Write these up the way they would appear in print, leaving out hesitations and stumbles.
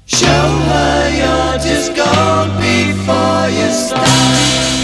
Show her you're just gold before you start.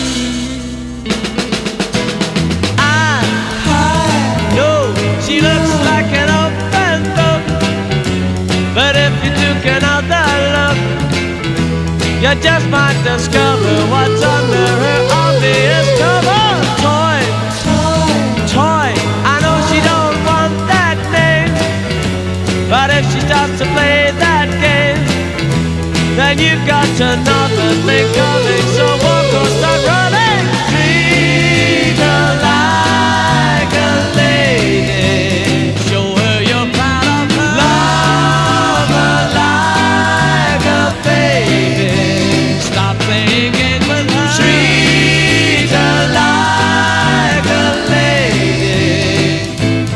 I know she looks like an open book, but if you took another look, you just might discover what's under her obvious cover. Toy, toy, I know she don't want that name, but if she starts to play that game, then you got another thing coming. So walk or start running. Treat her like a lady. Show her you're proud of her. Love her like a baby. Stop playing games with her. Treat her like a lady.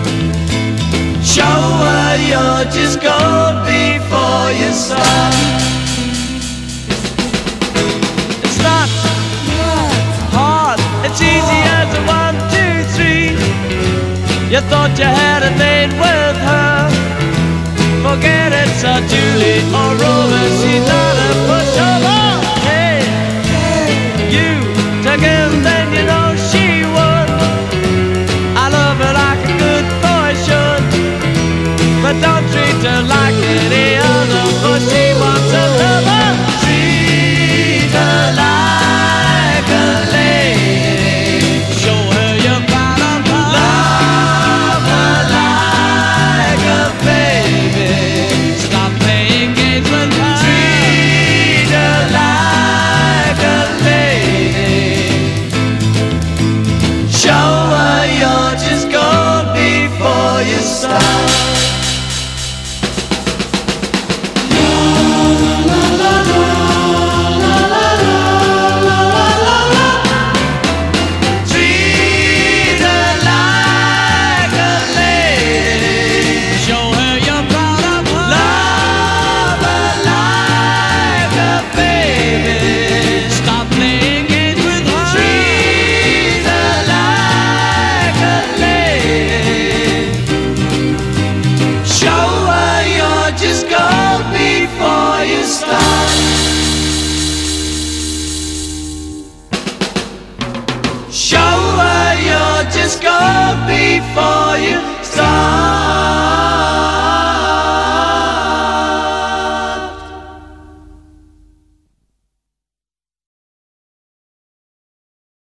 Show her you're just gold before you start. It's easy as a 1, 2, 3. You thought you had